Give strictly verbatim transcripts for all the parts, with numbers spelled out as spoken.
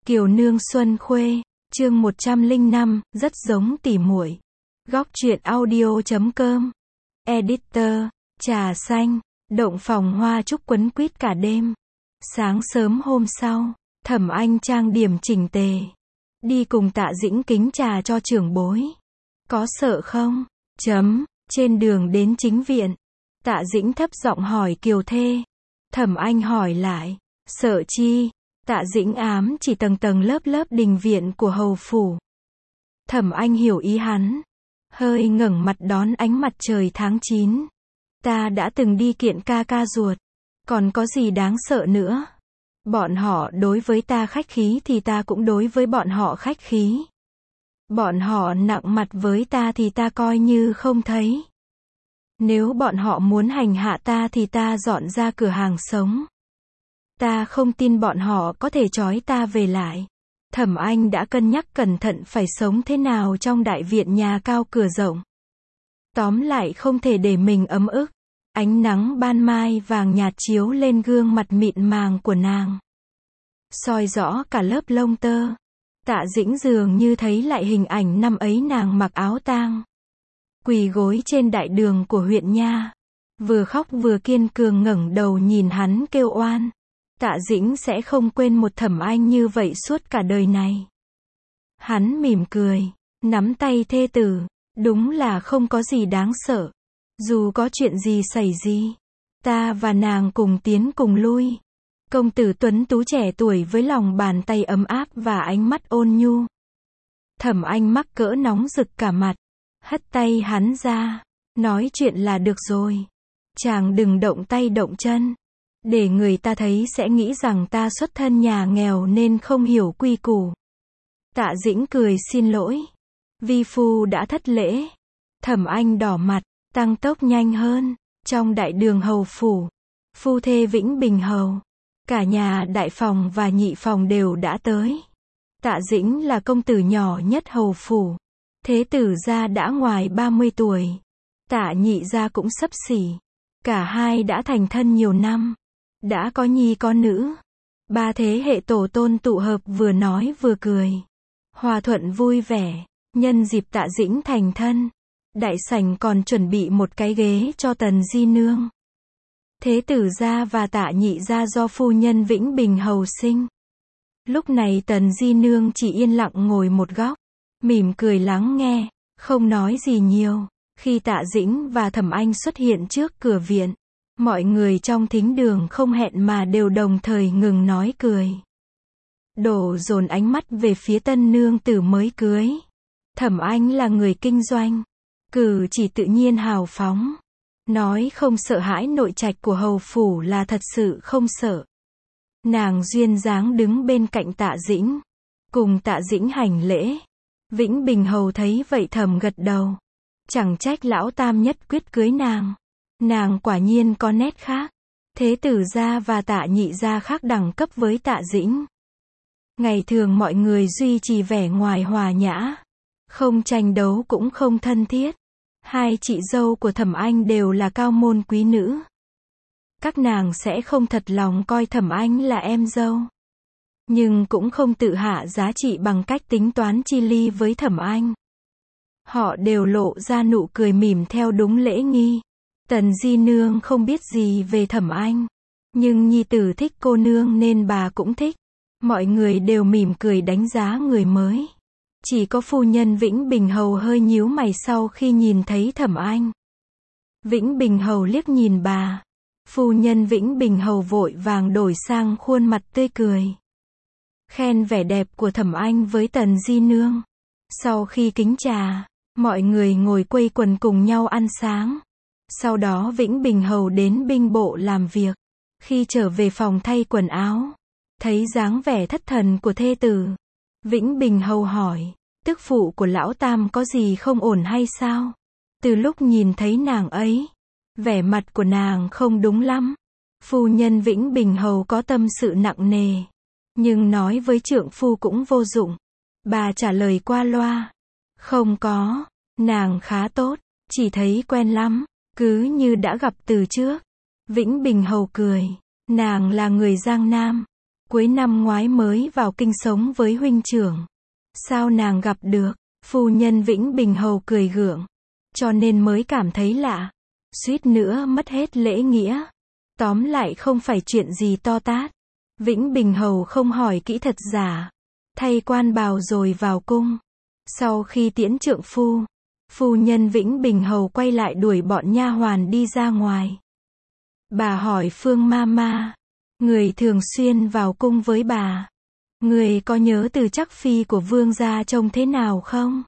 Kiều nương Xuân Khuê, chương một trăm lẻ năm, rất giống tỉ muội. Góc truyện audio chấm com. Editor, trà xanh, động phòng hoa trúc quấn quýt cả đêm. Sáng sớm hôm sau, Thẩm Anh trang điểm chỉnh tề, đi cùng Tạ Dĩnh kính trà cho trưởng bối. Có sợ không? Chấm, trên đường đến chính viện, Tạ Dĩnh thấp giọng hỏi Kiều thê. Thẩm Anh hỏi lại, sợ chi? Tạ Dĩnh ám chỉ tầng tầng lớp lớp đình viện của hầu phủ. Thẩm Anh hiểu ý hắn, hơi ngẩng mặt đón ánh mặt trời tháng chín. Ta đã từng đi kiện ca ca ruột, còn có gì đáng sợ nữa? Bọn họ đối với ta khách khí thì ta cũng đối với bọn họ khách khí. Bọn họ nặng mặt với ta thì ta coi như không thấy. Nếu bọn họ muốn hành hạ ta thì ta dọn ra cửa hàng sống. Ta không tin bọn họ có thể trói ta về lại. Thẩm Anh đã cân nhắc cẩn thận phải sống thế nào trong đại viện nhà cao cửa rộng. Tóm lại không thể để mình ấm ức. Ánh nắng ban mai vàng nhạt chiếu lên gương mặt mịn màng của nàng, soi rõ cả lớp lông tơ. Tạ Dĩnh dường như thấy lại hình ảnh năm ấy nàng mặc áo tang, quỳ gối trên đại đường của huyện nha, vừa khóc vừa kiên cường ngẩng đầu nhìn hắn kêu oan. Tạ Dĩnh sẽ không quên một Thẩm Anh như vậy suốt cả đời này. Hắn mỉm cười, nắm tay thê tử, đúng là không có gì đáng sợ. Dù có chuyện gì xảy gì, ta và nàng cùng tiến cùng lui. Công tử tuấn tú trẻ tuổi với lòng bàn tay ấm áp và ánh mắt ôn nhu. Thẩm Anh mắc cỡ nóng rực cả mặt, hất tay hắn ra, nói chuyện là được rồi. Chàng đừng động tay động chân, để người ta thấy sẽ nghĩ rằng ta xuất thân nhà nghèo nên không hiểu quy củ. Tạ Dĩnh cười xin lỗi. Vi phu đã thất lễ. Thẩm Anh đỏ mặt, tăng tốc nhanh hơn. Trong đại đường hầu phủ, phu thê Vĩnh Bình hầu, cả nhà đại phòng và nhị phòng đều đã tới. Tạ Dĩnh là công tử nhỏ nhất hầu phủ. Thế tử gia đã ngoài ba mươi tuổi. Tạ nhị gia cũng xấp xỉ. Cả hai đã thành thân nhiều năm, đã có nhi có nữ. Ba thế hệ tổ tôn tụ hợp vừa nói vừa cười, hòa thuận vui vẻ. Nhân dịp Tạ Dĩnh thành thân, đại sảnh còn chuẩn bị một cái ghế cho Tần Di Nương. Thế tử gia và Tạ nhị gia do phu nhân Vĩnh Bình hầu sinh. Lúc này Tần Di Nương chỉ yên lặng ngồi một góc, mỉm cười lắng nghe, không nói gì nhiều. Khi Tạ Dĩnh và Thẩm Anh xuất hiện trước cửa viện, mọi người trong thính đường không hẹn mà đều đồng thời ngừng nói cười, đổ dồn ánh mắt về phía tân nương tử mới cưới. Thẩm Anh là người kinh doanh, cử chỉ tự nhiên hào phóng, nói không sợ hãi nội trạch của hầu phủ là thật sự không sợ. Nàng duyên dáng đứng bên cạnh Tạ Dĩnh, cùng Tạ Dĩnh hành lễ. Vĩnh Bình hầu thấy vậy thầm gật đầu, chẳng trách lão tam nhất quyết cưới nàng. Nàng quả nhiên có nét khác. Thế tử gia và Tạ nhị gia khác đẳng cấp với Tạ Dĩnh. Ngày thường mọi người duy trì vẻ ngoài hòa nhã, không tranh đấu cũng không thân thiết. Hai chị dâu của Thẩm Anh đều là cao môn quý nữ. Các nàng sẽ không thật lòng coi Thẩm Anh là em dâu, nhưng cũng không tự hạ giá trị bằng cách tính toán chi ly với Thẩm Anh. Họ đều lộ ra nụ cười mỉm theo đúng lễ nghi. Tần Di Nương không biết gì về Thẩm Anh, nhưng nhi tử thích cô nương nên bà cũng thích. Mọi người đều mỉm cười đánh giá người mới. Chỉ có phu nhân Vĩnh Bình hầu hơi nhíu mày sau khi nhìn thấy Thẩm Anh. Vĩnh Bình hầu liếc nhìn bà. Phu nhân Vĩnh Bình hầu vội vàng đổi sang khuôn mặt tươi cười, khen vẻ đẹp của Thẩm Anh với Tần Di Nương. Sau khi kính trà, mọi người ngồi quây quần cùng nhau ăn sáng. Sau đó Vĩnh Bình hầu đến binh bộ làm việc. Khi trở về phòng thay quần áo, thấy dáng vẻ thất thần của thê tử, Vĩnh Bình hầu hỏi, tức phụ của lão tam có gì không ổn hay sao? Từ lúc nhìn thấy nàng ấy, vẻ mặt của nàng không đúng lắm. Phu nhân Vĩnh Bình hầu có tâm sự nặng nề, nhưng nói với trượng phu cũng vô dụng. Bà trả lời qua loa, không có, nàng khá tốt, chỉ thấy quen lắm, cứ như đã gặp từ trước. Vĩnh Bình hầu cười, nàng là người Giang Nam, Cuối năm ngoái mới vào kinh sống với huynh trưởng. Sao nàng gặp được? Phu nhân Vĩnh Bình Hầu cười gượng. Cho nên mới cảm thấy lạ. Suýt nữa mất hết lễ nghĩa. Tóm lại không phải chuyện gì to tát. Vĩnh Bình Hầu không hỏi kỹ thật giả. Thay quan bào rồi vào cung. Sau khi tiễn trượng phu, phu nhân Vĩnh Bình Hầu quay lại đuổi bọn nha hoàn đi ra ngoài. Bà hỏi Phương Mama, người thường xuyên vào cung với bà, người có nhớ Từ Trắc Phi của vương gia trông thế nào không?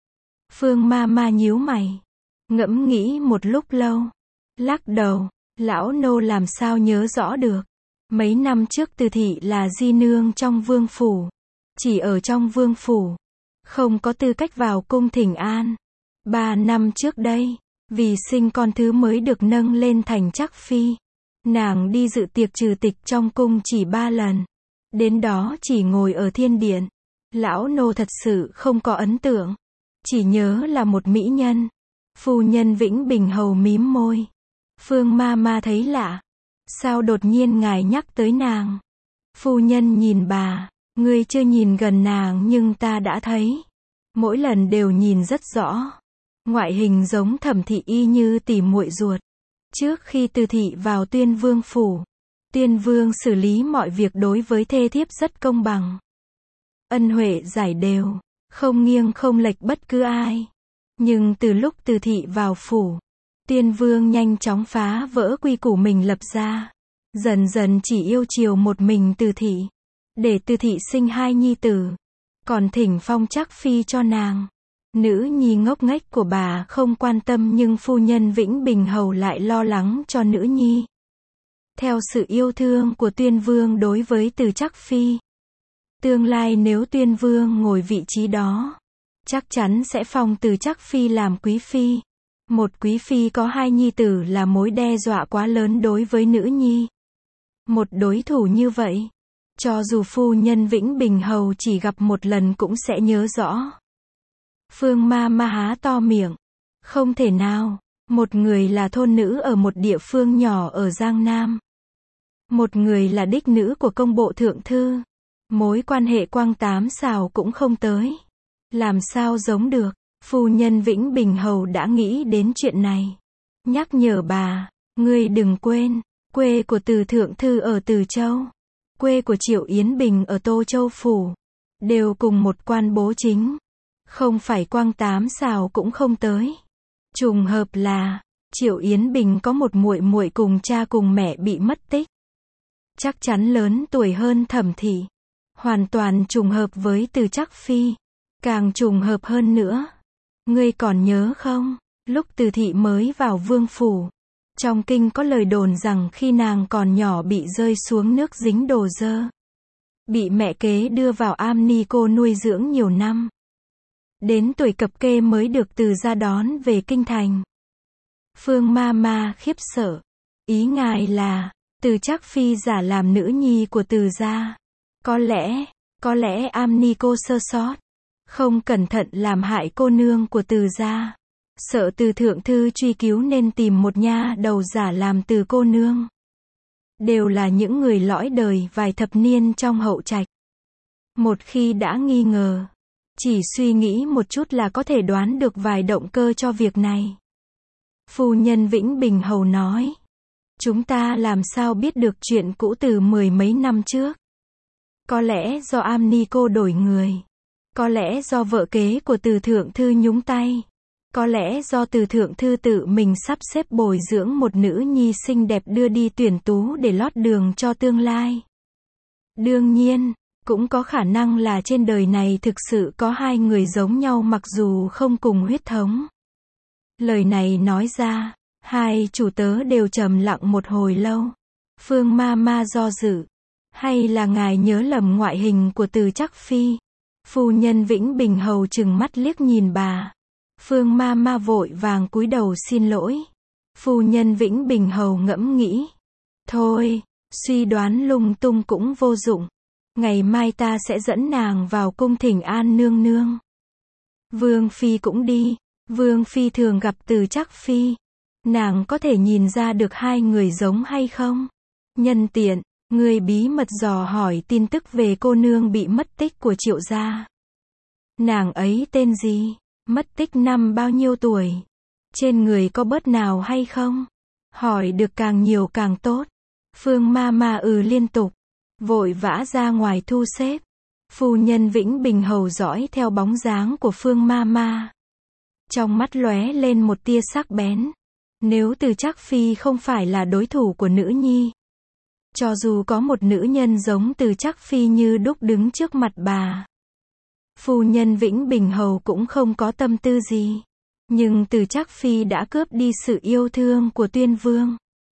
Phương Mama nhíu mày, ngẫm nghĩ một lúc lâu, lắc đầu, lão nô làm sao nhớ rõ được. Mấy năm trước Từ thị là di nương trong vương phủ, chỉ ở trong vương phủ, không có tư cách vào cung thỉnh an. Ba năm trước đây, vì sinh con thứ mới được nâng lên thành Trắc Phi, nàng đi dự tiệc trừ tịch trong cung chỉ ba lần. Đến đó chỉ ngồi ở thiên điện. Lão nô thật sự không có ấn tượng, chỉ nhớ là một mỹ nhân. Phu nhân Vĩnh Bình Hầu mím môi. Phương Mama thấy lạ. Sao đột nhiên ngài nhắc tới nàng? Phu nhân nhìn bà, ngươi chưa nhìn gần nàng nhưng ta đã thấy. Mỗi lần đều nhìn rất rõ. Ngoại hình giống Thẩm thị y như tỉ muội ruột. Trước khi Từ thị vào Tuyên Vương phủ, Tuyên Vương xử lý mọi việc đối với thê thiếp rất công bằng. Ân huệ giải đều, không nghiêng không lệch bất cứ ai. Nhưng từ lúc Từ thị vào phủ, Tuyên Vương nhanh chóng phá vỡ quy củ mình lập ra. Dần dần chỉ yêu chiều một mình Từ thị. Để Từ thị sinh hai nhi tử. Còn thỉnh phong Trắc Phi cho nàng. Nữ nhi ngốc nghếch của bà không quan tâm nhưng phu nhân Vĩnh Bình Hầu lại lo lắng cho nữ nhi. Theo sự yêu thương của Tuyên Vương đối với Từ Trắc Phi, tương lai nếu Tuyên Vương ngồi vị trí đó, chắc chắn sẽ phong Từ Trắc Phi làm quý phi. Một quý phi có hai nhi tử là mối đe dọa quá lớn đối với nữ nhi. Một đối thủ như vậy, cho dù phu nhân Vĩnh Bình Hầu chỉ gặp một lần cũng sẽ nhớ rõ. Phương Mama há to miệng. Không thể nào. Một người là thôn nữ ở một địa phương nhỏ ở Giang Nam. Một người là đích nữ của công bộ thượng thư. Mối quan hệ quang tám xào cũng không tới. Làm sao giống được. Phu nhân Vĩnh Bình Hầu đã nghĩ đến chuyện này. Nhắc nhở bà, ngươi đừng quên, quê của Từ thượng thư ở Từ Châu, quê của Triệu Yến Bình ở Tô Châu phủ, đều cùng một quan bố chính. Không phải quang tám xào cũng không tới. Trùng hợp là, Triệu Yến Bình có một muội muội cùng cha cùng mẹ bị mất tích. Chắc chắn lớn tuổi hơn Thẩm thị. Hoàn toàn trùng hợp với Từ Trắc Phi. Càng trùng hợp hơn nữa. Ngươi còn nhớ không? Lúc Từ thị mới vào vương phủ, trong kinh có lời đồn rằng khi nàng còn nhỏ bị rơi xuống nước dính đồ dơ. Bị mẹ kế đưa vào am ni cô nuôi dưỡng nhiều năm. Đến tuổi cập kê mới được Từ gia đón về kinh thành. Phương Mama khiếp sợ. Ý ngài là, Từ Trắc Phi giả làm nữ nhi của Từ gia. Có lẽ, có lẽ am ni cô sơ sót. Không cẩn thận làm hại cô nương của Từ gia. Sợ Từ thượng thư truy cứu nên tìm một nha đầu giả làm Từ cô nương. Đều là những người lõi đời vài thập niên trong hậu trạch. Một khi đã nghi ngờ, chỉ suy nghĩ một chút là có thể đoán được vài động cơ cho việc này. Phu nhân Vĩnh Bình Hầu nói. Chúng ta làm sao biết được chuyện cũ từ mười mấy năm trước. Có lẽ do am ni cô đổi người. Có lẽ do vợ kế của Từ thượng thư nhúng tay. Có lẽ do Từ thượng thư tự mình sắp xếp bồi dưỡng một nữ nhi xinh đẹp đưa đi tuyển tú để lót đường cho tương lai. Đương nhiên, cũng có khả năng là trên đời này thực sự có hai người giống nhau mặc dù không cùng huyết thống. Lời này nói ra, hai chủ tớ đều trầm lặng một hồi lâu. Phương Mama do dự. Hay là ngài nhớ lầm ngoại hình của Từ Trắc Phi? Phu nhân Vĩnh Bình Hầu trừng mắt liếc nhìn bà. Phương Mama vội vàng cúi đầu xin lỗi. Phu nhân Vĩnh Bình Hầu ngẫm nghĩ. Thôi, suy đoán lung tung cũng vô dụng. Ngày mai ta sẽ dẫn nàng vào cung thỉnh an nương nương. Vương Phi cũng đi. Vương Phi thường gặp Từ Trắc Phi. Nàng có thể nhìn ra được hai người giống hay không? Nhân tiện, Người bí mật dò hỏi tin tức về cô nương bị mất tích của Triệu gia. Nàng ấy tên gì? Mất tích năm bao nhiêu tuổi? Trên người có bớt nào hay không? Hỏi được càng nhiều càng tốt. Phương ma ma ừ liên tục, vội vã ra ngoài thu xếp. Phu nhân Vĩnh Bình Hầu dõi theo bóng dáng của Phương ma ma. Trong mắt lóe lên một tia sắc bén. Nếu Từ Trác Phi không phải là đối thủ của nữ nhi, cho dù có một nữ nhân giống Từ Trác Phi như đúc đứng trước mặt bà, phu nhân Vĩnh Bình Hầu cũng không có tâm tư gì. Nhưng Từ Trác Phi đã cướp đi sự yêu thương của Tuyên Vương.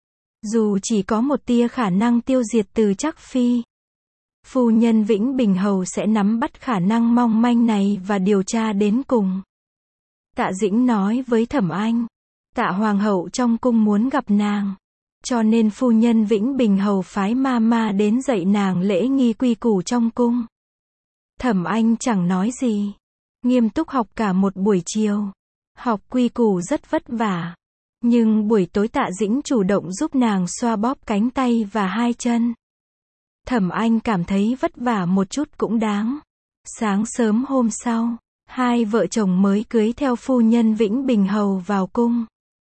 Dù chỉ có một tia khả năng tiêu diệt Từ Trác Phi, phu nhân Vĩnh Bình Hầu sẽ nắm bắt khả năng mong manh này và điều tra đến cùng. Tạ Dĩnh nói với Thẩm Anh, Tạ Hoàng hậu trong cung muốn gặp nàng, cho nên phu nhân Vĩnh Bình Hầu phái ma ma đến dạy nàng lễ nghi quy củ trong cung. Thẩm Anh chẳng nói gì, nghiêm túc học cả một buổi chiều. Học quy củ rất vất vả, nhưng buổi tối Tạ Dĩnh chủ động giúp nàng xoa bóp cánh tay và hai chân. Thẩm Anh cảm thấy vất vả một chút cũng đáng. Sáng sớm hôm sau, hai vợ chồng mới cưới theo phu nhân Vĩnh Bình Hầu vào cung.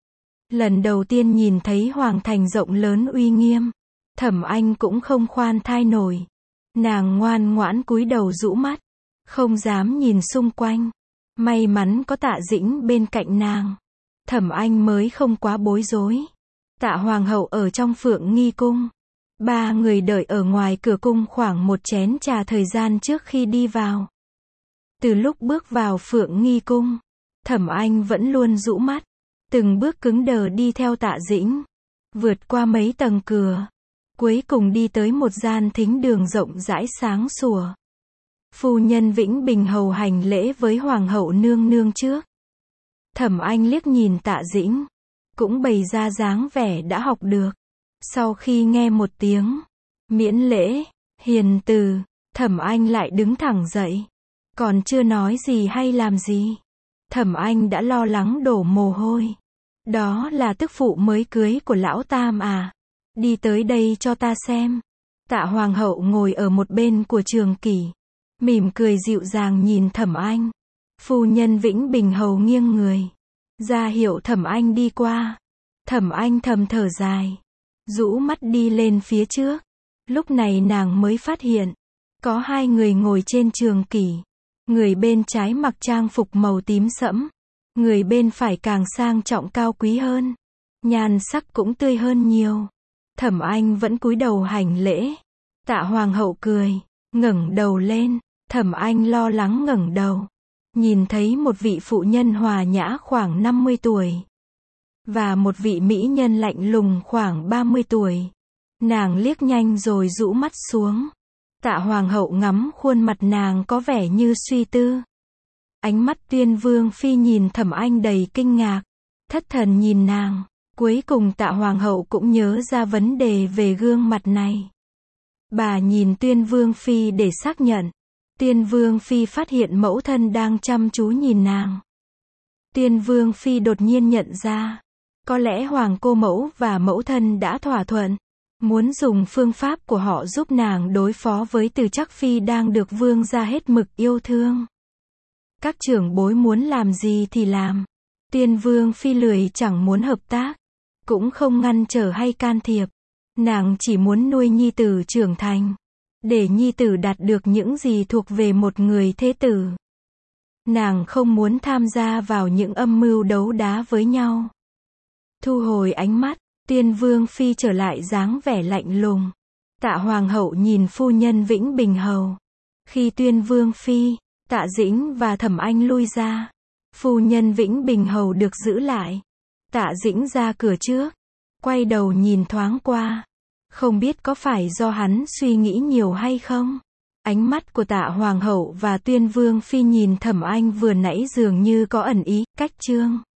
Lần đầu tiên nhìn thấy hoàng thành rộng lớn uy nghiêm, Thẩm Anh cũng không khoan thai nổi. Nàng ngoan ngoãn cúi đầu rũ mắt, không dám nhìn xung quanh. May mắn có Tạ Dĩnh bên cạnh nàng, Thẩm Anh mới không quá bối rối. Tạ Hoàng hậu ở trong Phượng Nghi cung. Ba người đợi ở ngoài cửa cung khoảng một chén trà thời gian trước khi đi vào. Từ lúc bước vào Phượng Nghi cung, Thẩm Anh vẫn luôn rũ mắt, từng bước cứng đờ đi theo Tạ Dĩnh, vượt qua mấy tầng cửa, cuối cùng đi tới một gian thính đường rộng rãi sáng sủa. Phu nhân Vĩnh Bình Hầu hành lễ với Hoàng hậu nương nương trước. Thẩm Anh liếc nhìn Tạ Dĩnh, cũng bày ra dáng vẻ đã học được. Sau khi nghe một tiếng miễn lễ, hiền từ, Thẩm Anh lại đứng thẳng dậy. Còn chưa nói gì hay làm gì, Thẩm Anh đã lo lắng đổ mồ hôi. Đó là tức phụ mới cưới của lão Tam à? Đi tới đây cho ta xem. Tạ Hoàng hậu ngồi ở một bên của Trường Kỷ, mỉm cười dịu dàng nhìn Thẩm Anh. Phu nhân Vĩnh Bình Hầu nghiêng người, ra hiệu Thẩm Anh đi qua. Thẩm Anh thầm thở dài, rũ mắt đi lên phía trước. Lúc này nàng mới phát hiện, có hai người ngồi trên Trường Kỷ. Người bên trái mặc trang phục màu tím sẫm, người bên phải càng sang trọng cao quý hơn, nhan sắc cũng tươi hơn nhiều. Thẩm Anh vẫn cúi đầu hành lễ. Tạ Hoàng hậu cười, ngẩng đầu lên. Thẩm Anh lo lắng ngẩng đầu, nhìn thấy một vị phụ nhân hòa nhã khoảng năm mươi tuổi, và một vị mỹ nhân lạnh lùng khoảng ba mươi tuổi. Nàng liếc nhanh rồi rũ mắt xuống. Tạ Hoàng hậu ngắm khuôn mặt nàng có vẻ như suy tư. Ánh mắt Tuyên Vương phi nhìn Thẩm Anh đầy kinh ngạc, thất thần nhìn nàng. Cuối cùng Tạ Hoàng hậu cũng nhớ ra vấn đề về gương mặt này. Bà nhìn Tuyên Vương phi để xác nhận. Tuyên Vương phi phát hiện mẫu thân đang chăm chú nhìn nàng. Tuyên Vương phi đột nhiên nhận ra, có lẽ hoàng cô mẫu và mẫu thân đã thỏa thuận, muốn dùng phương pháp của họ giúp nàng đối phó với Từ Trác Phi đang được vương gia hết mực yêu thương. Các trưởng bối muốn làm gì thì làm. Tuyên Vương phi lười chẳng muốn hợp tác, cũng không ngăn trở hay can thiệp. Nàng chỉ muốn nuôi nhi tử trưởng thành, để nhi tử đạt được những gì thuộc về một người thế tử. Nàng không muốn tham gia vào những âm mưu đấu đá với nhau. Thu hồi ánh mắt, Tuyên Vương phi trở lại dáng vẻ lạnh lùng. Tạ Hoàng hậu nhìn phu nhân Vĩnh Bình Hầu. Khi Tuyên Vương phi, Tạ Dĩnh và Thẩm Anh lui ra, phu nhân Vĩnh Bình Hầu được giữ lại. Tạ Dĩnh ra cửa trước, quay đầu nhìn thoáng qua. Không biết có phải do hắn suy nghĩ nhiều hay không? Ánh mắt của Tạ Hoàng hậu và Tuyên Vương phi nhìn Thẩm Anh vừa nãy dường như có ẩn ý, cách chương.